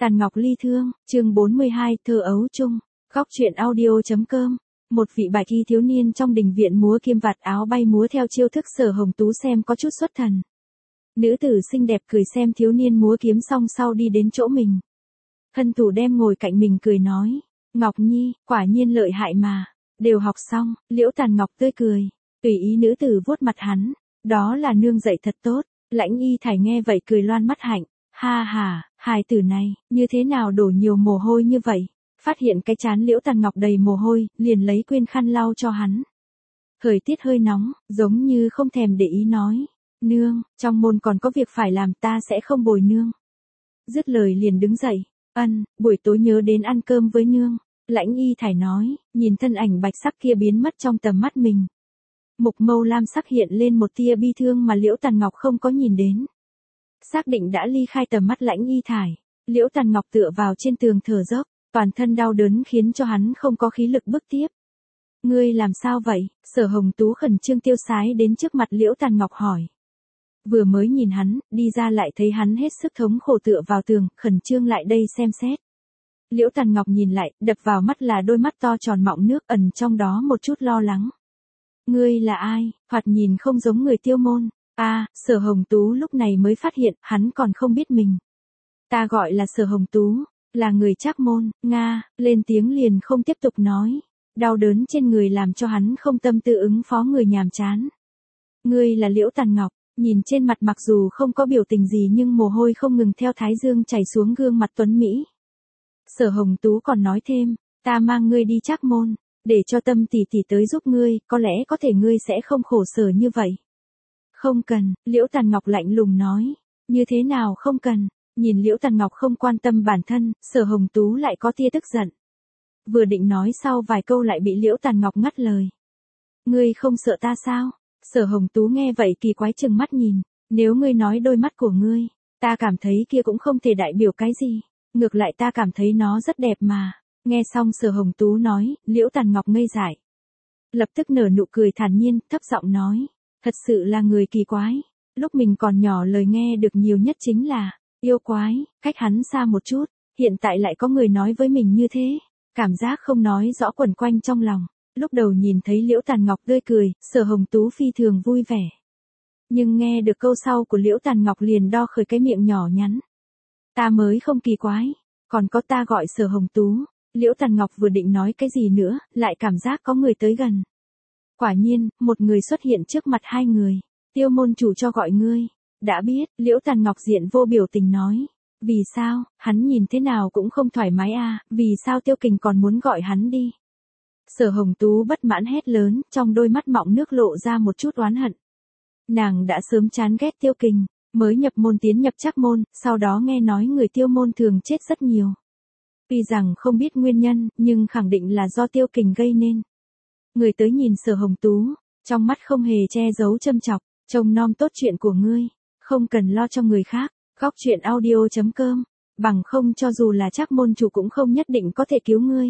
Tàn Ngọc Ly Thương, chương 42, thơ ấu chung, góc truyện audio.com. Một vị bạch y thiếu niên trong đình viện múa kim vạt áo bay múa theo chiêu thức Sở Hồng Tú xem có chút xuất thần. Nữ tử xinh đẹp cười xem thiếu niên múa kiếm xong sau đi đến chỗ mình. Thân thủ đem ngồi cạnh mình cười nói, Ngọc Nhi, quả nhiên lợi hại mà, đều học xong. Liễu Tàn Ngọc tươi cười, tùy ý nữ tử vuốt mặt hắn, đó là nương dạy thật tốt. Lãnh Y Thải nghe vậy cười loan mắt hạnh, ha ha, hài tử này, như thế nào đổ nhiều mồ hôi như vậy. Phát hiện cái trán Liễu Tàn Ngọc đầy mồ hôi, liền lấy quên khăn lau cho hắn. Thời tiết hơi nóng, giống như không thèm để ý nói, nương, trong môn còn có việc phải làm, ta sẽ không bồi nương. Dứt lời liền đứng dậy, buổi tối nhớ đến ăn cơm với nương. Lãnh Y Thải nói, nhìn thân ảnh bạch sắc kia biến mất trong tầm mắt mình. Mục mâu lam sắc hiện lên một tia bi thương mà Liễu Tàn Ngọc không có nhìn đến. Xác định đã ly khai tầm mắt Lãnh Y Thải, Liễu Tàn Ngọc tựa vào trên tường thở dốc, toàn thân đau đớn khiến cho hắn không có khí lực bước tiếp. Ngươi làm sao vậy? Sở Hồng Tú khẩn trương tiêu sái đến trước mặt Liễu Tàn Ngọc hỏi. Vừa mới nhìn hắn, đi ra lại thấy hắn hết sức thống khổ tựa vào tường, khẩn trương lại đây xem xét. Liễu Tàn Ngọc nhìn lại, đập vào mắt là đôi mắt to tròn mọng nước, ẩn trong đó một chút lo lắng. Ngươi là ai? Thoạt nhìn không giống người Tiêu môn. Sở Hồng Tú lúc này mới phát hiện, hắn còn không biết mình. Ta gọi là Sở Hồng Tú, là người Trác môn. Nga, lên tiếng liền không tiếp tục nói. Đau đớn trên người làm cho hắn không tâm tư ứng phó người nhàm chán. Ngươi là Liễu Tàn Ngọc, nhìn trên mặt mặc dù không có biểu tình gì nhưng mồ hôi không ngừng theo thái dương chảy xuống gương mặt tuấn Mỹ. Sở Hồng Tú còn nói thêm, ta mang ngươi đi Trác môn, để cho Tâm tỷ tỷ tới giúp ngươi, có lẽ có thể ngươi sẽ không khổ sở như vậy. Không cần, Liễu Tàn Ngọc lạnh lùng nói, như thế nào không cần, nhìn Liễu Tàn Ngọc không quan tâm bản thân, Sở Hồng Tú lại có tia tức giận. Vừa định nói sau vài câu lại bị Liễu Tàn Ngọc ngắt lời. Ngươi không sợ ta sao? Sở Hồng Tú nghe vậy kỳ quái trừng mắt nhìn, nếu ngươi nói đôi mắt của ngươi, ta cảm thấy kia cũng không thể đại biểu cái gì, ngược lại ta cảm thấy nó rất đẹp mà. Nghe xong Sở Hồng Tú nói, Liễu Tàn Ngọc ngây dại. Lập tức nở nụ cười thản nhiên, thấp giọng nói, thật sự là người kỳ quái. Lúc mình còn nhỏ lời nghe được nhiều nhất chính là, yêu quái, cách hắn xa một chút, hiện tại lại có người nói với mình như thế. Cảm giác không nói rõ quẩn quanh trong lòng. Lúc đầu nhìn thấy Liễu Tàn Ngọc tươi cười, Sở Hồng Tú phi thường vui vẻ. Nhưng nghe được câu sau của Liễu Tàn Ngọc liền đo khởi cái miệng nhỏ nhắn. Ta mới không kỳ quái, còn có ta gọi Sở Hồng Tú. Liễu Tàn Ngọc vừa định nói cái gì nữa, lại cảm giác có người tới gần. Quả nhiên, một người xuất hiện trước mặt hai người. Tiêu môn chủ cho gọi ngươi. Đã biết, Liễu Tàn Ngọc diện vô biểu tình nói. Vì sao, hắn nhìn thế nào cũng không thoải mái vì sao Tiêu Kình còn muốn gọi hắn đi. Sở Hồng Tú bất mãn hét lớn, trong đôi mắt mọng nước lộ ra một chút oán hận. Nàng đã sớm chán ghét Tiêu Kình, mới nhập môn tiến nhập Trác môn, sau đó nghe nói người Tiêu môn thường chết rất nhiều. Tuy rằng không biết nguyên nhân, nhưng khẳng định là do Tiêu Kình gây nên. Người tới nhìn Sở Hồng Tú, trong mắt không hề che giấu châm chọc, trông nom tốt chuyện của ngươi, không cần lo cho người khác. Góc truyện audio.com, bằng không cho dù là Trác môn chủ cũng không nhất định có thể cứu ngươi.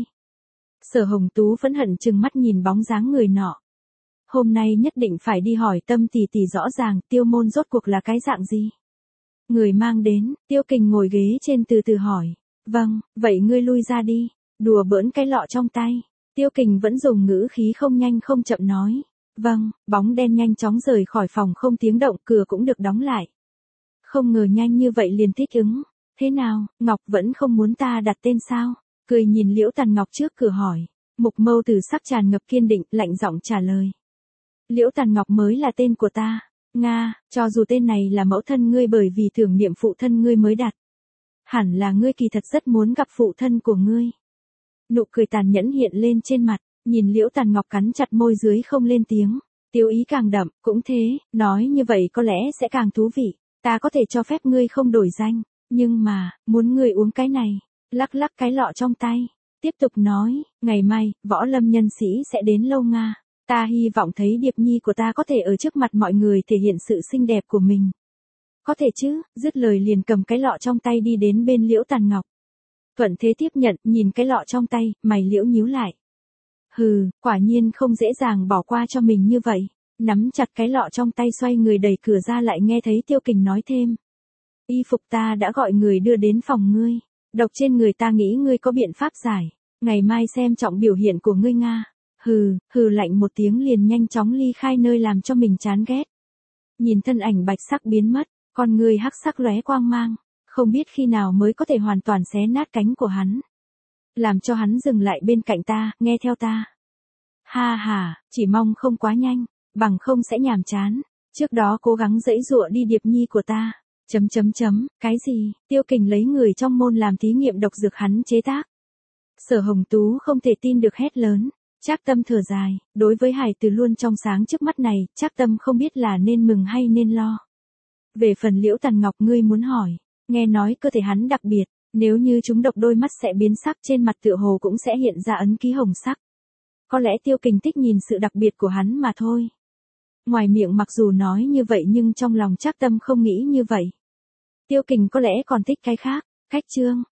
Sở Hồng Tú phẫn hận trừng mắt nhìn bóng dáng người nọ. Hôm nay nhất định phải đi hỏi Tâm tỷ tỷ rõ ràng Tiêu môn rốt cuộc là cái dạng gì. Người mang đến, Tiêu Kình ngồi ghế trên từ từ hỏi. Vâng, vậy ngươi lui ra đi, đùa bỡn cái lọ trong tay. Tiêu Kình vẫn dùng ngữ khí không nhanh không chậm nói. Vâng, bóng đen nhanh chóng rời khỏi phòng không tiếng động, cửa cũng được đóng lại. Không ngờ nhanh như vậy liền thích ứng. Thế nào, Ngọc vẫn không muốn ta đặt tên sao? Cười nhìn Liễu Tàn Ngọc trước cửa hỏi. Mục mâu tử sắc tràn ngập kiên định, lạnh giọng trả lời. Liễu Tàn Ngọc mới là tên của ta. Nga, cho dù tên này là mẫu thân ngươi bởi vì tưởng niệm phụ thân ngươi mới đặt. Hẳn là ngươi kỳ thật rất muốn gặp phụ thân của ngươi. Nụ cười tàn nhẫn hiện lên trên mặt, nhìn Liễu Tàn Ngọc cắn chặt môi dưới không lên tiếng. Tiêu ý càng đậm, cũng thế, nói như vậy có lẽ sẽ càng thú vị. Ta có thể cho phép ngươi không đổi danh, nhưng mà, muốn ngươi uống cái này. Lắc lắc cái lọ trong tay, tiếp tục nói, ngày mai, võ lâm nhân sĩ sẽ đến Lâu Nga. Ta hy vọng thấy Điệp Nhi của ta có thể ở trước mặt mọi người thể hiện sự xinh đẹp của mình. Có thể chứ, dứt lời liền cầm cái lọ trong tay đi đến bên Liễu Tàn Ngọc. Thuận thế tiếp nhận, nhìn cái lọ trong tay, mày Liễu nhíu lại. Hừ, quả nhiên không dễ dàng bỏ qua cho mình như vậy. Nắm chặt cái lọ trong tay xoay người đẩy cửa ra lại nghe thấy Tiêu Kình nói thêm. Y phục ta đã gọi người đưa đến phòng ngươi. Độc trên người ta nghĩ ngươi có biện pháp giải. Ngày mai xem trọng biểu hiện của ngươi Nga. Hừ lạnh một tiếng liền nhanh chóng ly khai nơi làm cho mình chán ghét. Nhìn thân ảnh bạch sắc biến mất, con người hắc sắc lóe quang mang. Không biết khi nào mới có thể hoàn toàn xé nát cánh của hắn. Làm cho hắn dừng lại bên cạnh ta, nghe theo ta. Ha ha, chỉ mong không quá nhanh, bằng không sẽ nhàm chán. Trước đó cố gắng giãy giụa đi Điệp Nhi của ta. Cái gì? Tiêu Kình lấy người trong môn làm thí nghiệm độc dược hắn chế tác. Sở Hồng Tú không thể tin được hét lớn. Trác Tâm thở dài, đối với hài từ luôn trong sáng trước mắt này, Trác Tâm không biết là nên mừng hay nên lo. Về phần Liễu Tần Ngọc ngươi muốn hỏi, nghe nói cơ thể hắn đặc biệt, nếu như chúng độc đôi mắt sẽ biến sắc, trên mặt tựa hồ cũng sẽ hiện ra ấn ký hồng sắc. Có lẽ Tiêu Kình thích nhìn sự đặc biệt của hắn mà thôi. Ngoài miệng mặc dù nói như vậy nhưng trong lòng Trác Tâm không nghĩ như vậy. Tiêu Kình có lẽ còn thích cái khác. Khách chương